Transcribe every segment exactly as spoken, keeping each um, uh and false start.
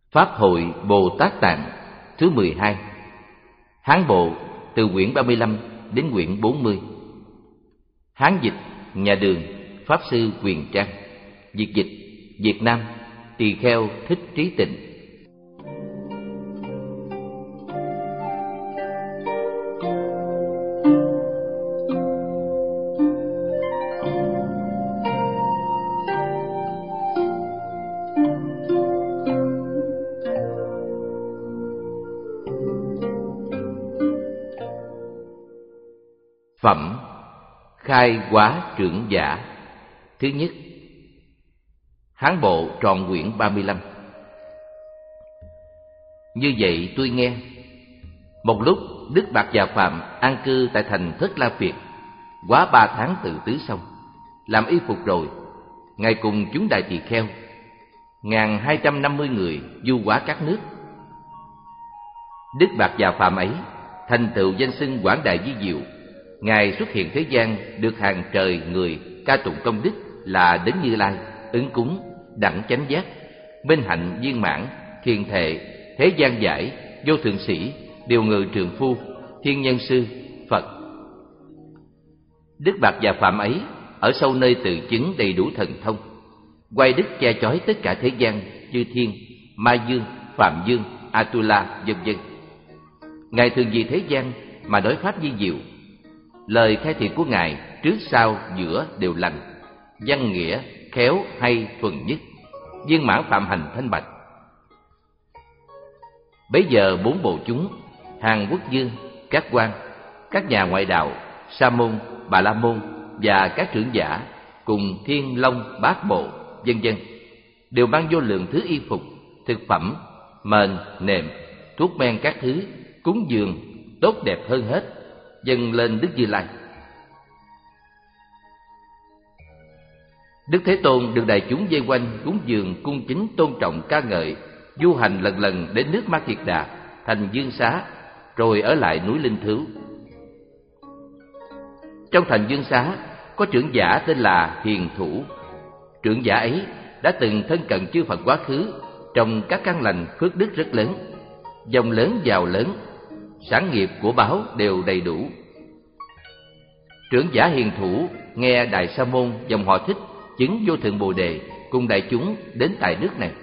Pháp hội Bồ Tát Tạng thứ mười hai. Hán bộ từ quyển ba mươi lăm đến quyển bốn mươi. Hán dịch nhà Đường, Pháp sư Quyền Trang. Việt dịch Việt Nam, Tỳ Kheo Thích Trí Tịnh. Phẩm Khai Hóa Trưởng Giả. Thứ nhất. Hán bộ trọn quyển ba mươi lăm. Như vậy tôi nghe, một lúc Đức Bạt Già Phạm an cư tại thành Thất La Việt, quá ba tháng tự tứ xong, làm y phục rồi, ngài cùng chúng đại tỳ kheo ngàn hai trăm năm mươi người du hóa các nước. Đức Bạt Già Phạm ấy thành tựu danh xưng Quảng Đại Di Diệu. Ngài xuất hiện thế gian được hàng trời người ca tụng công đức là đến Như Lai, ứng cúng, đẳng chánh giác, minh hạnh viên mãn, thiền thệ, thế gian giải, vô thượng sĩ, điều ngự trường phu, thiên nhân sư, Phật. Đức Bạt Già Phạm ấy ở sâu nơi tự chứng đầy đủ thần thông, quay đức che chói tất cả thế gian, chư thiên, ma dương, phạm dương, Atula, vân vân. Ngài thường vì thế gian mà nói pháp vi diệu. Lời khai thị của Ngài trước sau giữa đều lành, văn nghĩa, khéo hay thuần nhất, viên mãn phạm hành thanh bạch. Bấy giờ bốn bộ chúng, hàng quốc vương, các quan, các nhà ngoại đạo, sa môn, bà la môn và các trưởng giả cùng thiên long bát bộ, vân vân, đều mang vô lượng thứ y phục, thực phẩm, mền, nệm, thuốc men các thứ, cúng dường tốt đẹp hơn hết, dâng lên Đức Như Lai. Đức Thế Tôn được đại chúng vây quanh cúng dường, cung kính tôn trọng ca ngợi, du hành lần lần đến nước Ma Kiệt Đà, thành Dương Xá, rồi ở lại núi Linh Thứu. Trong thành Dương Xá có trưởng giả tên là Hiền Thủ. Trưởng giả ấy đã từng thân cận chư Phật quá khứ, trong các căn lành phước đức rất lớn, dòng lớn giàu lớn, sản nghiệp của báo đều đầy đủ. Trưởng giả Hiền Thủ nghe Đại Sa Môn dòng họ Thích chứng vô thượng Bồ Đề cùng đại chúng đến tại nước này.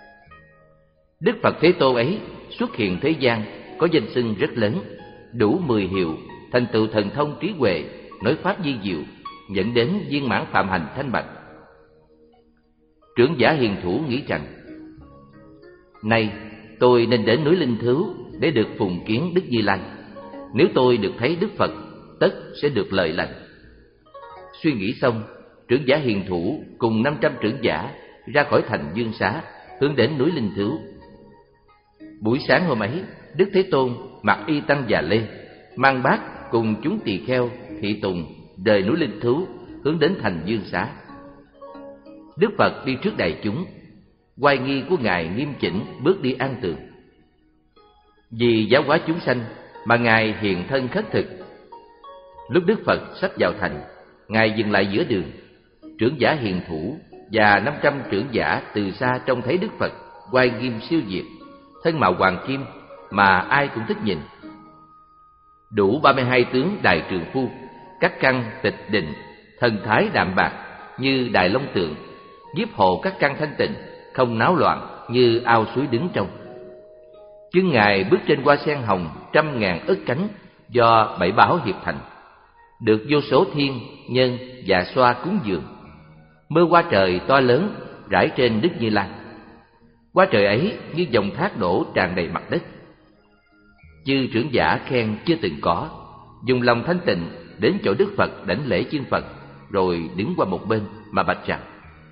Đức Phật Thế Tôn ấy xuất hiện thế gian có danh xưng rất lớn, đủ mười hiệu, thành tựu thần thông trí huệ, nói pháp vi diệu, dẫn đến viên mãn phạm hành thanh bạch. Trưởng giả Hiền Thủ nghĩ rằng, nay tôi nên đến núi Linh Thứu để được phùng kiến Đức Như Lai. Nếu tôi được thấy Đức Phật, tất sẽ được lợi lành. Suy nghĩ xong, trưởng giả Hiền Thủ cùng năm trăm trưởng giả ra khỏi thành Dương Xá, hướng đến núi Linh Thứu. Buổi sáng hôm ấy, Đức Thế Tôn mặc y tăng già lê, mang bát cùng chúng tỳ kheo thị tùng rời núi Linh Thứu, hướng đến thành Dương Xá. Đức Phật đi trước đại chúng, oai nghi của Ngài nghiêm chỉnh bước đi an tường. Vì giáo hóa chúng sanh mà Ngài hiện thân khất thực. Lúc Đức Phật sắp vào thành, Ngài dừng lại giữa đường. Trưởng giả Hiền Thủ và năm trăm trưởng giả từ xa trông thấy Đức Phật oai nghiêm siêu việt, thân mạo hoàng kim mà ai cũng thích nhìn. Đủ ba mươi hai tướng đại trường phu, các căn tịch định, thần thái đạm bạc như đài long tượng, nhiếp hộ các căn thanh tịnh, không náo loạn như ao suối đứng trong. Chân Ngài bước trên hoa sen hồng trăm ngàn ức cánh do bảy báo hiệp thành, được vô số thiên nhân dạ xoa cúng dường. Mưa hoa trời to lớn rải trên Đức Như Lai. Hoa trời ấy như dòng thác đổ tràn đầy mặt đất. Chư trưởng giả khen chưa từng có, dùng lòng thanh tịnh đến chỗ Đức Phật đảnh lễ chư Phật, rồi đứng qua một bên mà bạch rằng: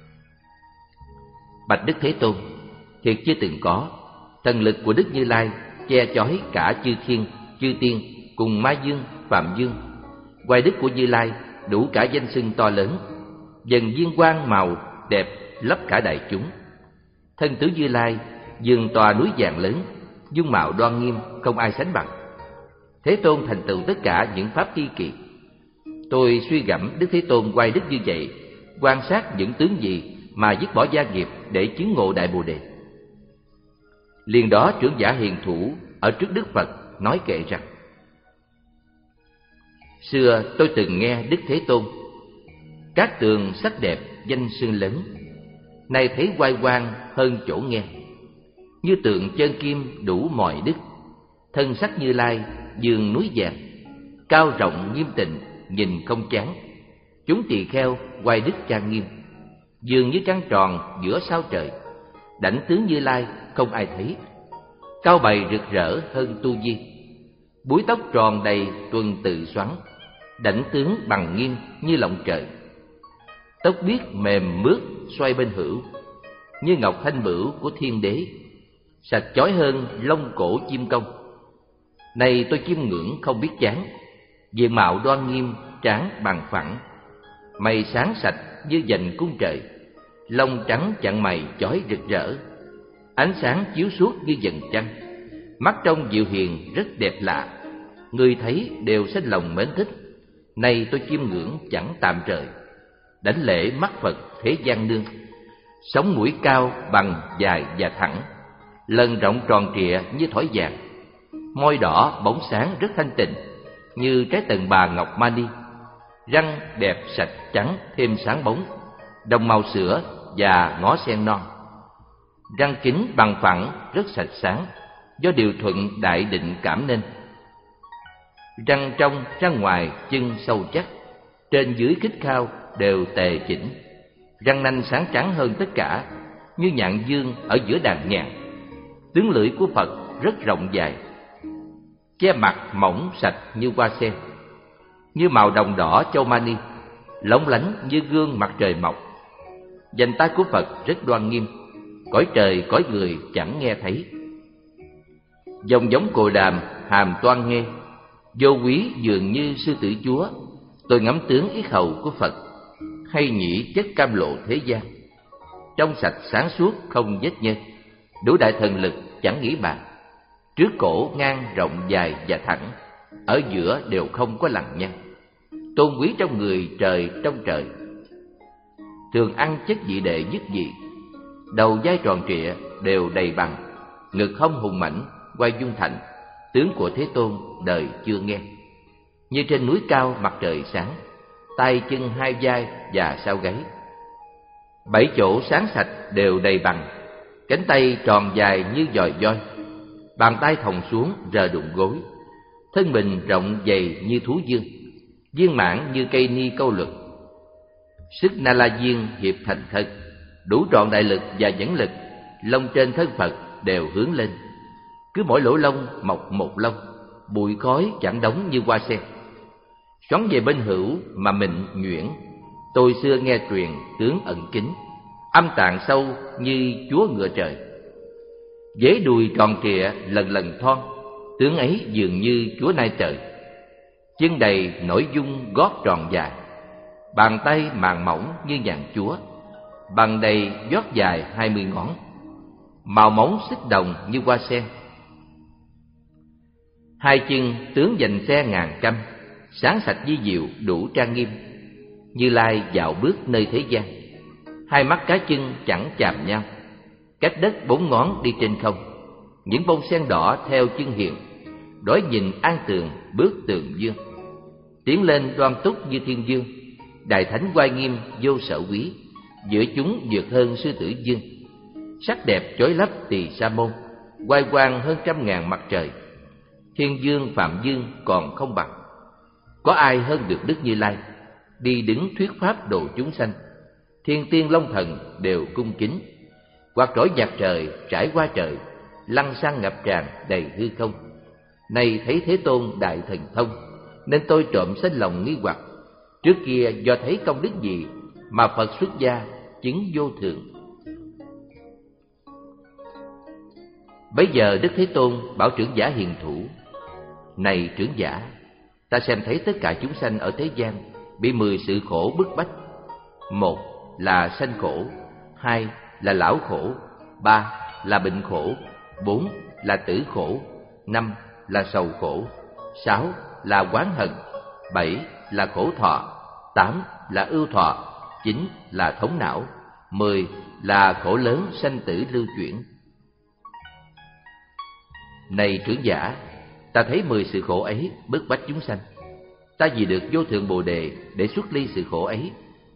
Bạch Đức Thế Tôn, thiệt chưa từng có, thần lực của Đức Như Lai che chói cả chư thiên, chư tiên cùng ma dương, phạm dương. Oai đức của Như Lai đủ cả danh xưng to lớn, dần viên quang màu đẹp lấp cả đại chúng. Thân tướng Như Lai dường tòa núi vàng lớn, dung mạo đoan nghiêm không ai sánh bằng. Thế Tôn thành tựu tất cả những pháp kỳ kỳ. Tôi suy gẫm Đức Thế Tôn oai đức như vậy, quan sát những tướng gì mà dứt bỏ gia nghiệp để chứng ngộ đại Bồ Đề. Liền đó trưởng giả hiền thủ ở trước Đức Phật nói kệ rằng: xưa tôi từng nghe Đức Thế Tôn: các tường sắc đẹp danh xưng lớn, nay thấy oai quang hơn chỗ nghe. Như tượng chân kim đủ mọi đức, thân sắc Như Lai dường núi vàng. Cao rộng nghiêm tịnh nhìn không chán, chúng tỳ kheo oai đức trang nghiêm. Dường như trăng tròn giữa sao trời, đảnh tướng Như Lai không ai thấy. Cao bày rực rỡ hơn tu di, búi tóc tròn đầy tuần tự xoắn. Đảnh tướng bằng nghiêm như lọng trời, tóc biếc mềm mướt xoay bên hữu. Như ngọc thanh bửu của thiên đế, sạch chói hơn lông cổ chim công. Này tôi chiêm ngưỡng không biết chán, diện mạo đoan nghiêm trán bằng phẳng. Mày sáng sạch như dành cung trời, lông trắng chặn mày chói rực rỡ. Ánh sáng chiếu suốt như dần trăng, mắt trong dịu hiền rất đẹp lạ. Người thấy đều sinh lòng mến thích, nay tôi chiêm ngưỡng chẳng tạm trời. Đảnh lễ mắt Phật thế gian nương, sống mũi cao bằng dài và thẳng, lần rộng tròn trịa như thỏi vàng. Môi đỏ bóng sáng rất thanh tịnh, như trái tần bà ngọc mani. Răng đẹp sạch trắng thêm sáng bóng, đồng màu sữa và ngó sen non. Răng kính bằng phẳng rất sạch sáng, do điều thuận đại định cảm nên. Răng trong răng ngoài chân sâu chắc, trên dưới khít khao đều tề chỉnh. Răng nanh sáng trắng hơn tất cả, như nhạn dương ở giữa đàn nhàn. Tướng lưỡi của Phật rất rộng dài, che mặt mỏng sạch như hoa sen. Như màu đồng đỏ châu mani, lóng lánh như gương mặt trời mọc. Vành tai của Phật rất đoan nghiêm, cõi trời cõi người chẳng nghe thấy. Dòng giống cồ đàm hàm toan nghe, vô quý dường như sư tử chúa. Tôi ngắm tướng yết hầu của Phật, hay nhĩ chất cam lộ thế gian. Trong sạch sáng suốt không vết nhơ, đủ đại thần lực chẳng nghĩ bàn. Trước cổ ngang rộng dài và thẳng, ở giữa đều không có lằn nhăn. Tôn quý trong người trời trong trời, thường ăn chất vị đệ nhất vị. Đầu vai tròn trịa đều đầy bằng, ngực hông hùng mãnh quay dung thành. Tướng của Thế Tôn đời chưa nghe. Như trên núi cao mặt trời sáng, tay chân hai vai và sau gáy. Bảy chỗ sáng sạch đều đầy bằng, cánh tay tròn dài như giòi voi. Bàn tay thòng xuống rờ đụng gối, thân mình rộng dày như thú dương, viên mãn như cây ni câu luật. Sức na la viên hiệp thành thân, đủ trọn đại lực và dẫn lực. Lông trên thân Phật đều hướng lên, cứ mỗi lỗ lông mọc một lông. Bụi khói chẳng đóng như hoa sen, xoắn về bên hữu mà mịn nhuyễn. Tôi xưa nghe truyền tướng ẩn kín, âm tạng sâu như chúa ngựa trời. Vế đùi tròn trịa lần lần thon, tướng ấy dường như chúa nai trời. Chân đầy nổi dung gót tròn dài, bàn tay màng mỏng như nhàn chúa. Bằng đầy gót dài hai mươi ngón, màu móng xích đồng như hoa sen. Hai chân tướng dành xe ngàn căm, sáng sạch di diệu đủ trang nghiêm. Như Lai dạo bước nơi thế gian, hai mắt cá chân chẳng chạm nhau. Cách đất bốn ngón đi trên không, những bông sen đỏ theo chân hiền. Đối nhìn an tường bước tường dương, tiến lên đoan túc như thiên dương. Đại thánh oai nghiêm vô sở quý, giữa chúng vượt hơn sư tử dương. Sắc đẹp chói lấp tỳ sa môn, oai quang hơn trăm ngàn mặt trời. Thiên dương phạm dương còn không bằng, có ai hơn được Đức Như Lai. Đi đứng thuyết pháp độ chúng sanh, thiên tiên long thần đều cung kính. Quạt trỗi nhạc trời trải qua trời, lăng xăng ngập tràn đầy hư không. Nay thấy Thế Tôn đại thần thông, nên tôi trộm sinh lòng nghi hoặc. Trước kia do thấy công đức gì mà Phật xuất gia chứng vô thượng. Bấy giờ Đức Thế Tôn bảo trưởng giả hiền thủ: này trưởng giả, ta xem thấy tất cả chúng sanh ở thế gian bị mười sự khổ bức bách. Một là sanh khổ, hai là lão khổ, ba là bệnh khổ, bốn là tử khổ, năm là sầu khổ, sáu là oán hận, bảy là khổ thọ, tám là ưu thọ, chín là thống não, mười là khổ lớn sanh tử lưu chuyển. Này trưởng giả, ta thấy mười sự khổ ấy bức bách chúng sanh. Ta vì được vô thượng Bồ Đề để xuất ly sự khổ ấy,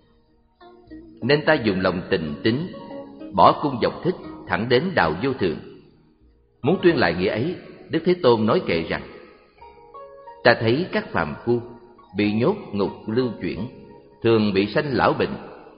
nên ta dùng lòng tình tín, bỏ cung vọng thích, thẳng đến đạo vô thượng. Muốn tuyên lại nghĩa ấy, Đức Thế Tôn nói kệ rằng: ta thấy các phàm phu bị nhốt ngục lưu chuyển, thường bị sanh lão bệnh.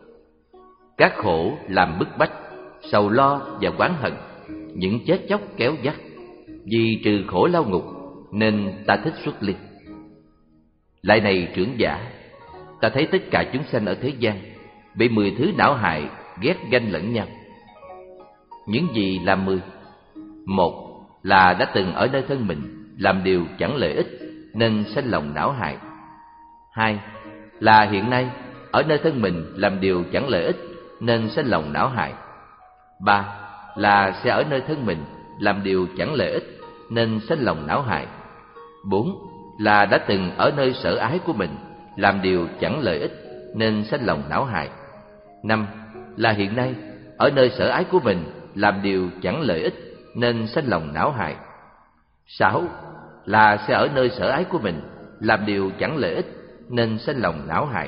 Các khổ làm bức bách, sầu lo và oán hận, những chết chóc kéo dắt. Vì trừ khổ lao ngục nên ta thích xuất ly. Lại này trưởng giả, ta thấy tất cả chúng sanh ở thế gian bị mười thứ não hại ghét ganh lẫn nhau. Những gì là mười? Một là đã từng ở nơi thân mình làm điều chẳng lợi ích nên sanh lòng não hại. Hai là hiện nay ở nơi thân mình làm điều chẳng lợi ích nên sanh lòng não hại. Ba là sẽ ở nơi thân mình làm điều chẳng lợi ích nên sanh lòng não hại. Bốn là đã từng ở nơi sở ái của mình làm điều chẳng lợi ích nên sanh lòng não hại. Năm là hiện nay ở nơi sở ái của mình làm điều chẳng lợi ích nên sanh lòng não hại. Sáu là sẽ ở nơi sở ái của mình làm điều chẳng lợi ích nên sanh lòng não hại.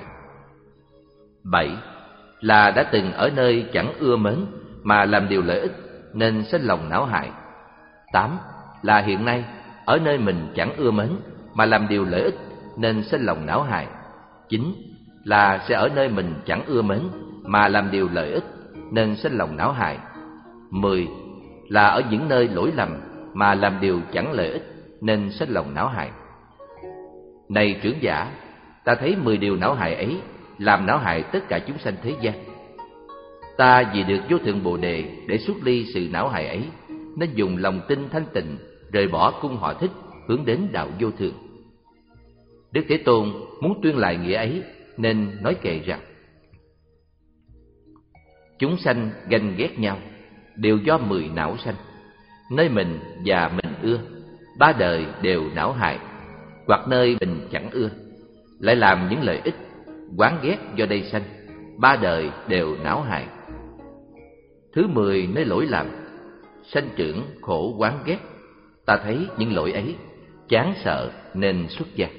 Bảy là đã từng ở nơi chẳng ưa mến mà làm điều lợi ích nên sanh lòng não hại. Tám là hiện nay ở nơi mình chẳng ưa mến mà làm điều lợi ích nên sanh lòng não hại. Chín là sẽ ở nơi mình chẳng ưa mến mà làm điều lợi ích nên sanh lòng não hại. Mười là ở những nơi lỗi lầm mà làm điều chẳng lợi ích nên sanh lòng não hại. Này trưởng giả, ta thấy mười điều não hại ấy làm não hại tất cả chúng sanh thế gian. Ta vì được vô thượng Bồ Đề để xuất ly sự não hại ấy, nên dùng lòng tin thanh tịnh rời bỏ cung họ thích, hướng đến đạo vô thượng. Đức Thế Tôn muốn tuyên lại nghĩa ấy nên nói kệ rằng: chúng sanh ganh ghét nhau đều do mười não sanh. Nơi mình và mình ưa, ba đời đều não hại. Hoặc nơi mình chẳng ưa, lại làm những lợi ích, oán ghét do đây sanh, ba đời đều não hại. Thứ mười nơi lỗi lầm, sanh trưởng khổ oán ghét. Ta thấy những lỗi ấy chán sợ nên xuất gia.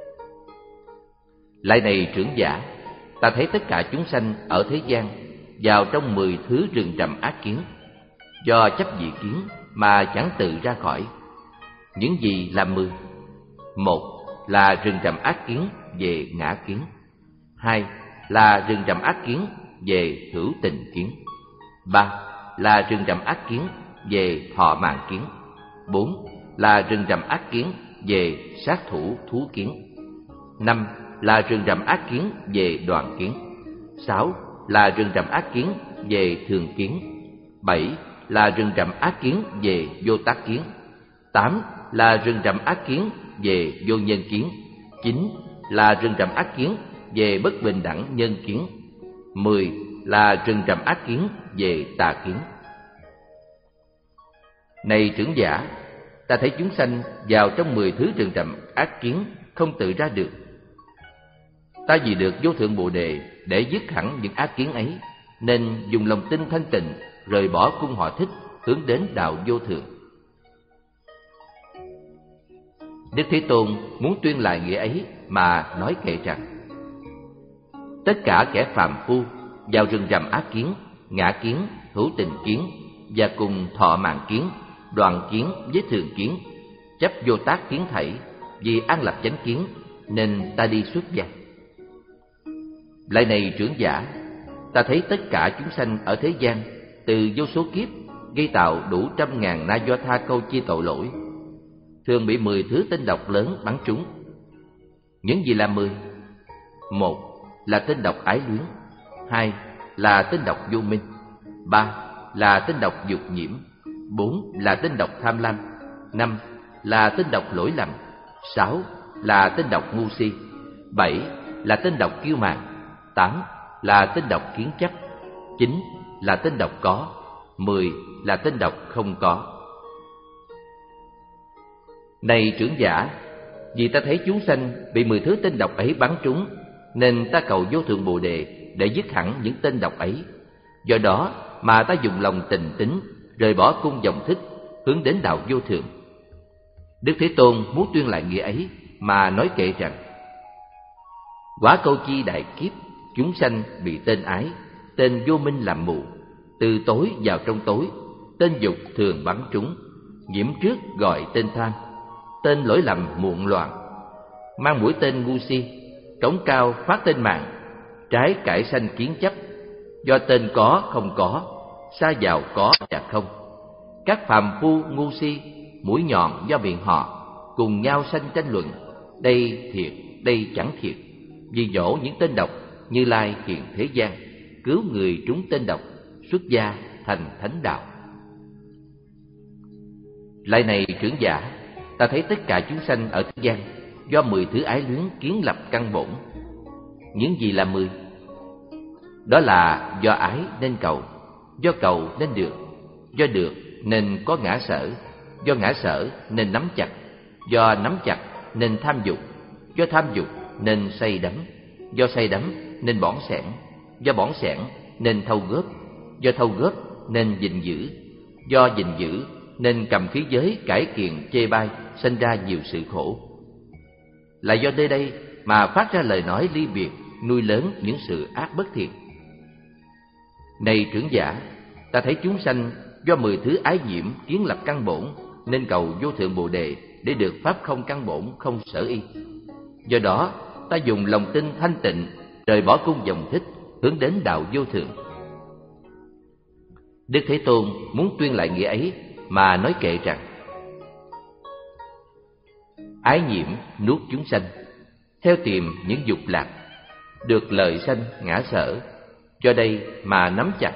Lại này trưởng giả, ta thấy tất cả chúng sanh ở thế gian vào trong mười thứ rừng trầm ác kiến, do chấp dị kiến mà chẳng tự ra khỏi. Những gì là mười? Một là rừng trầm ác kiến về ngã kiến. Hai là rừng trầm ác kiến về hữu tình kiến. Ba là rừng trầm ác kiến về thọ mạng kiến. Bốn là rừng trầm ác kiến về sát thủ thú kiến. Năm là rừng trầm ác kiến về đoàn kiến. Sáu là rừng trầm ác kiến về thường kiến. Bảy là rừng trầm ác kiến về vô tác kiến. Tám là rừng trầm ác kiến về vô nhân kiến. Chín là rừng trầm ác kiến về bất bình đẳng nhân kiến. Mười là rừng trầm ác kiến về tà kiến. Này trưởng giả, ta thấy chúng sanh vào trong mười thứ rừng trầm ác kiến không tự ra được. Ta vì được vô thượng Bồ Đề để dứt hẳn những ác kiến ấy, nên dùng lòng tin thanh tịnh rời bỏ cung họ thích, hướng đến đạo vô thượng. Đức Thế Tôn muốn tuyên lại nghĩa ấy mà nói kệ rằng: tất cả kẻ phàm phu vào rừng rậm ác kiến, ngã kiến, hữu tình kiến và cùng thọ mạng kiến, đoàn kiến với thường kiến, chấp vô tác kiến thảy, vì an lập chánh kiến nên ta đi xuất gia. Lại này trưởng giả, ta thấy tất cả chúng sanh ở thế gian từ vô số kiếp gây tạo đủ trăm ngàn na do tha câu chi tội lỗi, thường bị mười thứ tên độc lớn bắn trúng. Những gì là mười? Một là tên độc ái luyến. Hai là tên độc vô minh. Ba là tên độc dục nhiễm. Bốn là tên độc tham lam. Năm là tên độc lỗi lầm. Sáu là tên độc ngu si. Bảy là tên độc kiêu mạn. Tám là tên độc kiến chấp. Chín là tên độc có. Mười là tên độc không có. Này trưởng giả, vì ta thấy chúng sanh bị mười thứ tên độc ấy bắn trúng, nên ta cầu vô thượng Bồ Đề để dứt hẳn những tên độc ấy. Do đó mà ta dùng lòng tình tín rời bỏ cung vọng thích, hướng đến đạo vô thượng. Đức Thế Tôn muốn tuyên lại nghĩa ấy mà nói kệ rằng: Quả câu chi đại kiếp, chúng sanh bị tên ái, tên vô minh làm mù, từ tối vào trong tối, tên dục thường bắn trúng, nhiễm trước gọi tên tham, tên lỗi lầm muộn loạn, mang mũi tên ngu si, trống cao phát tên mạng, trái cải sanh kiến chấp, do tên có không có, sa vào có và không. Các phàm phu ngu si, mũi nhọn do miệng họ, cùng nhau sanh tranh luận, đây thiệt, đây chẳng thiệt. Vì dỗ những tên độc, Như Lai hiện thế gian, cứu người trúng tên độc, xuất gia thành thánh đạo. Lại này trưởng giả, ta thấy tất cả chúng sanh ở thế gian do mười thứ ái luyến kiến lập căn bổn. Những gì là mười? Đó là do ái nên cầu, do cầu nên được, do được nên có ngã sở, do ngã sở nên nắm chặt, do nắm chặt nên tham dục, do tham dục nên say đắm, do say đắm nên bỏng sẻn, do bỏng sẻn nên thâu góp, do thâu góp nên gìn giữ, do gìn giữ nên cầm khí giới cải kiện chê bai, sinh ra nhiều sự khổ. Là do nơi đây mà phát ra lời nói ly biệt, nuôi lớn những sự ác bất thiện. Này trưởng giả, ta thấy chúng sanh do mười thứ ái nhiễm kiến lập căn bổn, nên cầu vô thượng Bồ Đề để được pháp không căn bổn không sở y. Do đó ta dùng lòng tin thanh tịnh, rời bỏ cung dòng thích, hướng đến đạo vô thượng. Đức Thế Tôn muốn tuyên lại nghĩa ấy mà nói kệ rằng: Ái nhiễm nuốt chúng sanh, theo tìm những dục lạc, được lợi sanh ngã sở, do đây mà nắm chặt.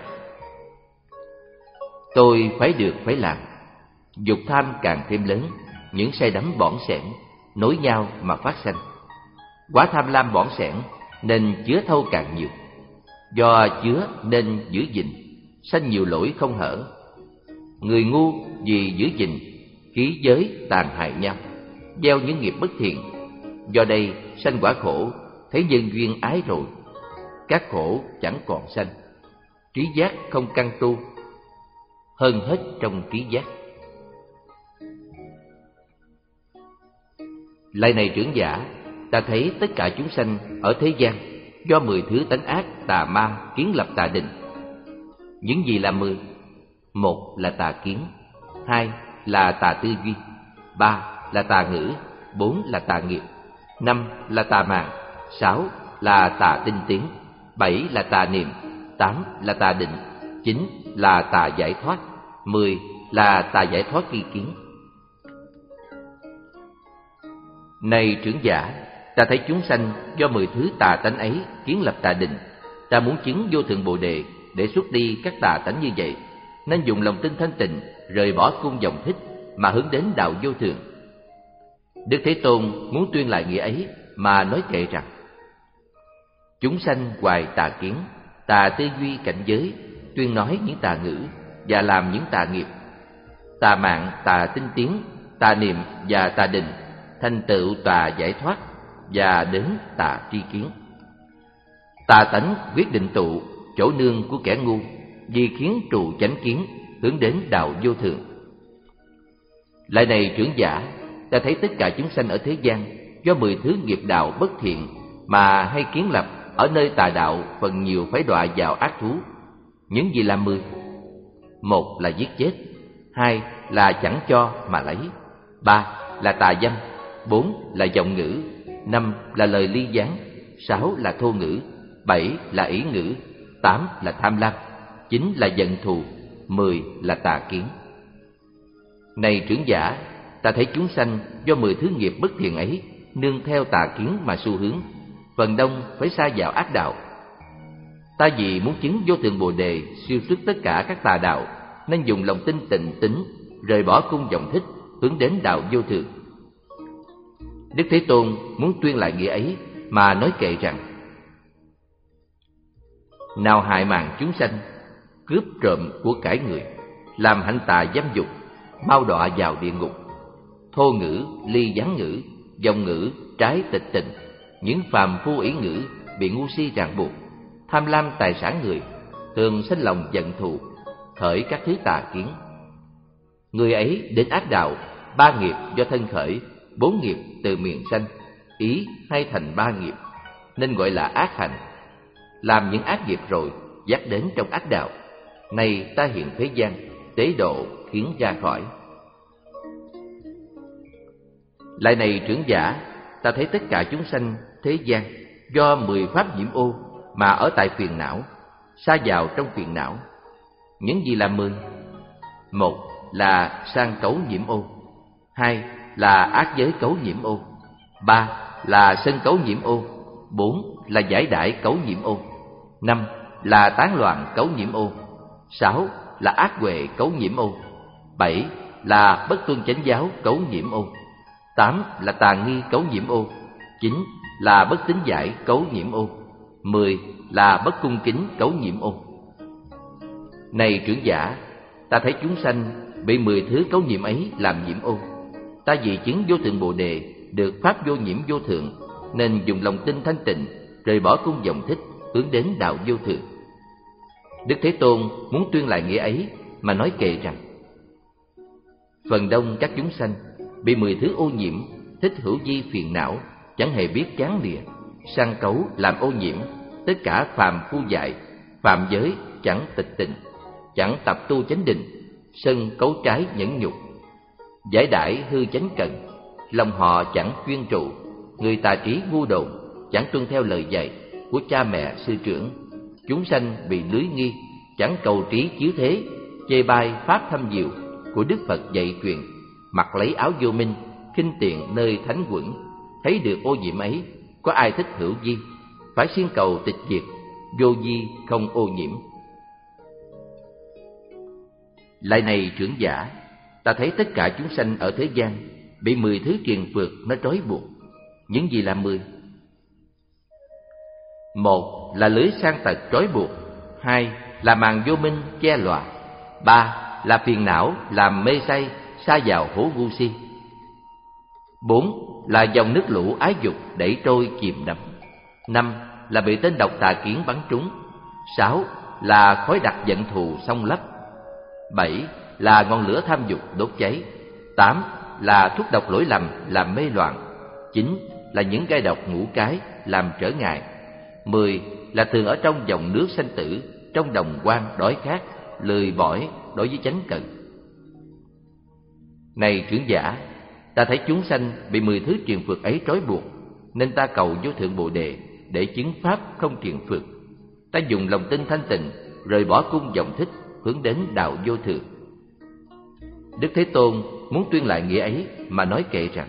Tôi phải được phải làm, dục tham càng thêm lớn, những say đắm bỏng sẻn nối nhau mà phát sanh. Quả tham lam bỏng sẻn nên chứa thâu càng nhiều, do chứa nên giữ gìn, sanh nhiều lỗi không hở. Người ngu vì giữ gìn, khí giới tàn hại nhau, gieo những nghiệp bất thiện, do đây sanh quả khổ. Thấy nhân duyên ái rồi, các khổ chẳng còn sanh. Trí giác không căn tu, hơn hết trong trí giác. Lại này trưởng giả, ta thấy tất cả chúng sanh ở thế gian do mười thứ tánh ác tà ma kiến lập tà định. Những gì là mười? Một là tà kiến, hai là tà tư duy, ba là tà ngữ, bốn là tà nghiệp, năm là tà mạng, sáu là tà tinh tiến, bảy là tà niệm, tám là tà định, chín là tà giải thoát, mười là tà giải thoát tri kiến. Này trưởng giả, ta thấy chúng sanh do mười thứ tà tánh ấy kiến lập tà định. Ta muốn chứng vô thượng Bồ Đề để xuất đi các tà tánh như vậy, nên dùng lòng tin thanh tịnh, rời bỏ cung dòng thích mà hướng đến đạo vô thượng. Đức Thế Tôn muốn tuyên lại nghĩa ấy mà nói kệ rằng: Chúng sanh hoài tà kiến, tà tư duy cảnh giới, tuyên nói những tà ngữ và làm những tà nghiệp, tà mạng, tà tinh tiến, tà niệm và tà định, thành tựu tà giải thoát và đến tà tri kiến. Tà tánh quyết định tụ, chỗ nương của kẻ ngu, vì khiến trụ chánh kiến, hướng đến đạo vô thượng. Lại này trưởng giả, ta thấy tất cả chúng sanh ở thế gian do mười thứ nghiệp đạo bất thiện mà hay kiến lập ở nơi tà đạo, phần nhiều phải đọa vào ác thú. Những gì là mười? Một là giết chết, hai là chẳng cho mà lấy, ba là tà dâm, bốn là vọng ngữ, năm là lời ly gián, sáu là thô ngữ, bảy là ỷ ngữ, tám là tham lam, chín là giận thù, mười là tà kiến. Này trưởng giả, ta thấy chúng sanh do mười thứ nghiệp bất thiện ấy nương theo tà kiến mà xu hướng, phần đông phải sa vào ác đạo. Ta vì muốn chứng vô thượng Bồ Đề siêu xuất tất cả các tà đạo, nên dùng lòng tin tịnh tín, rời bỏ cung dòng thích, hướng đến đạo vô thượng. Đức Thế Tôn muốn tuyên lại nghĩa ấy mà nói kệ rằng: Nào hại mạng chúng sanh, cướp trộm của cải người, làm hạnh tà dâm dục, mau đọa vào địa ngục. Thô ngữ, ly gián ngữ, vọng ngữ, trái tịch tình, những phàm phu ỷ ngữ bị ngu si ràng buộc, tham lam tài sản người, thường sinh lòng giận thù, khởi các thứ tà kiến. Người ấy đến ác đạo, ba nghiệp do thân khởi, bốn nghiệp từ miệng sanh, ý hay thành ba nghiệp, nên gọi là ác hành. Làm những ác nghiệp rồi, dắt đến trong ác đạo. Nay ta hiện thế gian, tế độ khiến ra khỏi. Lại này trưởng giả, ta thấy tất cả chúng sanh thế gian do mười pháp nhiễm ô mà ở tại phiền não, sa vào trong phiền não. Những gì là mười? Một là sang cấu nhiễm ô, hai là ác giới cấu nhiễm ô, ba là sân cấu nhiễm ô, bốn là giải đãi cấu nhiễm ô, năm là tán loạn cấu nhiễm ô, sáu là ác huệ cấu nhiễm ô, bảy là bất tuân chánh giáo cấu nhiễm ô, tám là tà nghi cấu nhiễm ô, chín là bất tín giải cấu nhiễm ô, mười là bất cung kính cấu nhiễm ô. Này trưởng giả, ta thấy chúng sanh bị mười thứ cấu nhiễm ấy làm nhiễm ô. Ta vì chứng vô thượng Bồ Đề, được pháp vô nhiễm vô thượng, nên dùng lòng tin thanh tịnh, rời bỏ cung vọng thích, hướng đến đạo vô thượng. Đức Thế Tôn muốn tuyên lại nghĩa ấy mà nói kệ rằng: phần đông các chúng sanh bị mười thứ ô nhiễm, thích hữu vi phiền não, chẳng hề biết chán lìa, sang cấu làm ô nhiễm, tất cả phàm phu dại, phạm giới chẳng tịch tịnh, chẳng tập tu chánh định, sân cấu trái nhẫn nhục, giải đãi hư chánh cận, lòng họ chẳng chuyên trụ, người tà trí ngu đồn, chẳng tuân theo lời dạy của cha mẹ sư trưởng. Chúng sanh bị lưới nghi, chẳng cầu trí chiếu thế, chê bai pháp thâm diệu của Đức Phật dạy truyền, mặc lấy áo vô minh, khinh tiện nơi thánh quẩn. Thấy được ô nhiễm ấy, có ai thích hữu vi, phải siêng cầu tịch diệt, vô vi không ô nhiễm. Lại này trưởng giả, ta thấy tất cả chúng sanh ở thế gian bị mười thứ triền phược nó trói buộc. Những gì là mười? Một là lưới sang tật trói buộc, hai là màn vô minh che lòa, ba là phiền não làm mê say sa vào hố ngu si, bốn là dòng nước lũ ái dục đẩy trôi chìm đắm, năm là bị tên độc tà kiến bắn trúng, sáu là khói đặc giận thù xông lấp, bảy là ngọn lửa tham dục đốt cháy, tám là thuốc độc lỗi lầm làm mê loạn, chín là những gai độc ngũ cái làm trở ngại, mười là thường ở trong dòng nước sanh tử, trong đồng quan đói khát, lười bỏi đối với chánh cận. Này trưởng giả, ta thấy chúng sanh bị mười thứ triền phược ấy trói buộc, nên ta cầu vô thượng Bồ Đề để chứng pháp không triền phược. Ta dùng lòng tin thanh tịnh, rời bỏ cung vọng thích, hướng đến đạo vô thượng. Đức Thế Tôn muốn tuyên lại nghĩa ấy mà nói kệ rằng: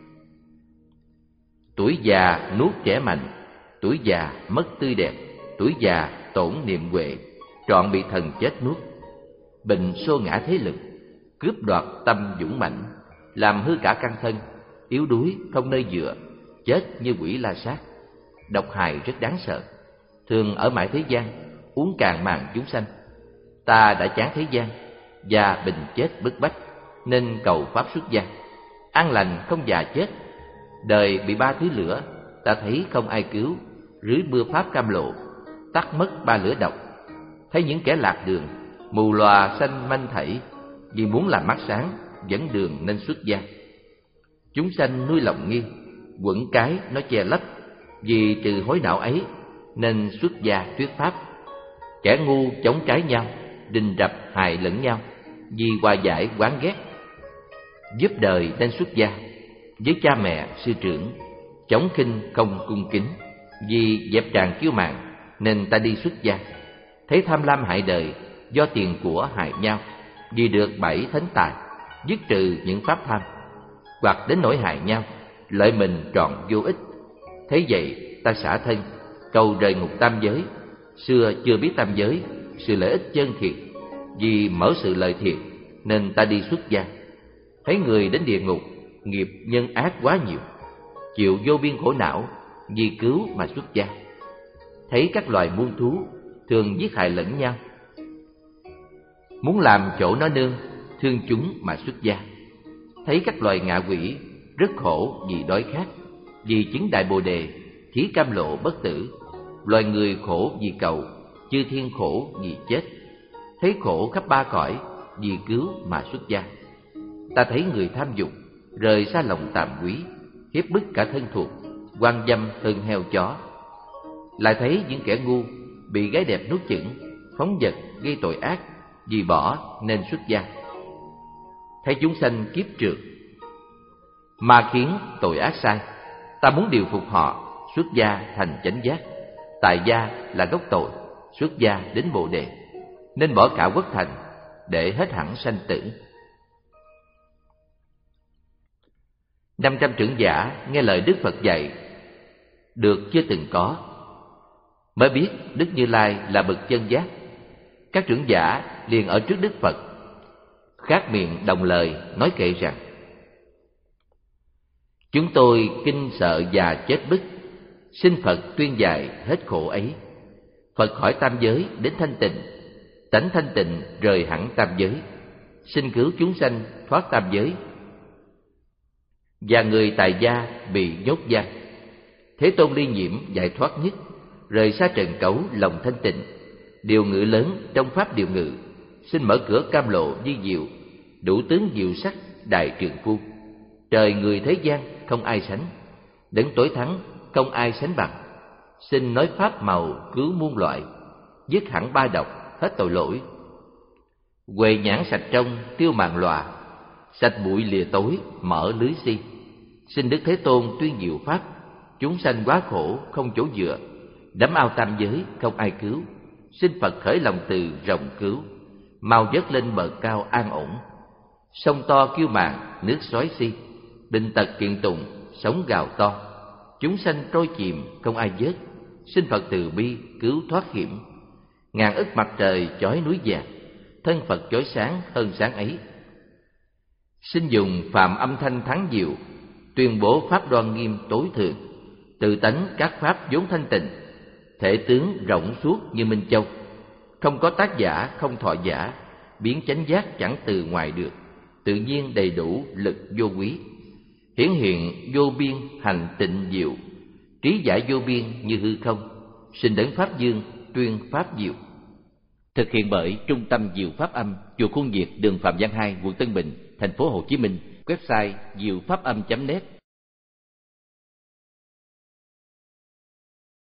tuổi già nuốt trẻ mạnh, tuổi già mất tươi đẹp, tuổi già tổn niệm huệ, trọn bị thần chết nuốt. Bệnh xô ngã thế lực, cướp đoạt tâm dũng mạnh, làm hư cả căn thân, yếu đuối không nơi dựa, chết như quỷ la sát. Độc hại rất đáng sợ, thường ở mãi thế gian, uống cạn màn chúng sanh. Ta đã chán thế gian và bình chết bức bách, nên cầu pháp xuất gia, an lành không già chết. Đời bị ba thứ lửa, ta thấy không ai cứu, rưới mưa pháp cam lộ, tắt mất ba lửa độc. Thấy những kẻ lạc đường, mù lòa sanh manh thảy, vì muốn làm mắt sáng, dẫn đường nên xuất gia. Chúng sanh nuôi lòng nghi, quẩn cái nó che lấp, vì trừ hối não ấy nên xuất gia thuyết pháp. Kẻ ngu chống trái nhau, đình rập hại lẫn nhau, vì hòa giải oán ghét. Giúp đời nên xuất gia, với cha mẹ sư trưởng, chống khinh không cung kính, vì dẹp tràng kiêu mạn nên ta đi xuất gia. Thấy tham lam hại đời, do tiền của hại nhau, vì được bảy thánh tài, dứt trừ những pháp tham, hoặc đến nỗi hại nhau, lợi mình trọn vô ích. Thế vậy ta xả thân, cầu rời ngục tam giới. Xưa chưa biết tam giới, sự lợi ích chân thiệt, vì mở sự lợi thiệt nên ta đi xuất gia. Thấy người đến địa ngục, nghiệp nhân ác quá nhiều, chịu vô biên khổ não, vì cứu mà xuất gia. Thấy các loài muôn thú thường giết hại lẫn nhau, muốn làm chỗ nó nương, thương chúng mà xuất gia. Thấy các loài ngạ quỷ rất khổ vì đói khát, vì chứng đại Bồ Đề, thí cam lộ bất tử. Loài người khổ vì cầu, chư thiên khổ vì chết. Thấy khổ khắp ba cõi, vì cứu mà xuất gia. Ta thấy người tham dục rời xa lòng tàm quý, hiếp bức cả thân thuộc, quan dâm hơn heo chó. Lại thấy những kẻ ngu bị gái đẹp nuốt chửng, phóng dật gây tội ác, vì bỏ nên xuất gia. Thấy chúng sanh kiếp trượt, ma khiến tội ác sai, ta muốn điều phục họ, xuất gia thành chánh giác. Tại gia là gốc tội, xuất gia đến Bồ đề, nên bỏ cả quốc thành để hết hẳn sanh tử. Năm trăm trưởng giả nghe lời Đức Phật dạy được chưa từng có, mới biết Đức Như Lai là bậc chân giác. Các trưởng giả liền ở trước Đức Phật, khát miệng đồng lời nói kệ rằng: chúng tôi kinh sợ già chết bức, xin Phật tuyên dạy hết khổ ấy. Phật hỏi tam giới đến thanh tịnh, tánh thanh tịnh rời hẳn tam giới, xin cứu chúng sanh thoát tam giới. Và người tại gia bị nhốt giam, Thế Tôn ly nhiễm giải thoát nhất, rời xa trần cấu lòng thanh tịnh, điều ngự lớn trong pháp điều ngự, xin mở cửa cam lộ di diệu, đủ tướng diệu sắc đại trường phu. Trời người thế gian không ai sánh, đấng tối thắng không ai sánh bằng. Xin nói pháp màu cứu muôn loại, dứt hẳn ba độc hết tội lỗi. Huệ nhãn sạch trong tiêu màn lòa, sạch bụi lìa tối mở lưới si. Xin Đức Thế Tôn tuyên diệu pháp, chúng sanh quá khổ không chỗ dựa, đắm ao tam giới không ai cứu. Xin Phật khởi lòng từ rộng cứu, mau dớt lên bờ cao an ổn. Sông to kiêu màn nước xoáy si, bệnh tật kiện tụng sóng gào to. Chúng sanh trôi chìm không ai vớt, xin Phật từ bi cứu thoát hiểm. Ngàn ức mặt trời chói núi vàng, thân Phật chói sáng hơn sáng ấy. Xin dùng phàm âm thanh thắng diệu, tuyên bố pháp đoan nghiêm tối thượng. Tự tánh các pháp vốn thanh tịnh, thể tướng rộng suốt như minh châu. Không có tác giả không thọ giả, biến chánh giác chẳng từ ngoài được. Tự nhiên đầy đủ lực vô quý, hiển hiện vô biên hành tịnh diệu. Trí giải vô biên như hư không, xin đấng pháp dương tuyên pháp diệu. Thực hiện bởi Trung tâm Diệu Pháp Âm, chùa Khuôn Việt, đường Phạm Văn hai, quận Tân Bình, thành phố Hồ Chí Minh. Website diệu pháp âm chấm net.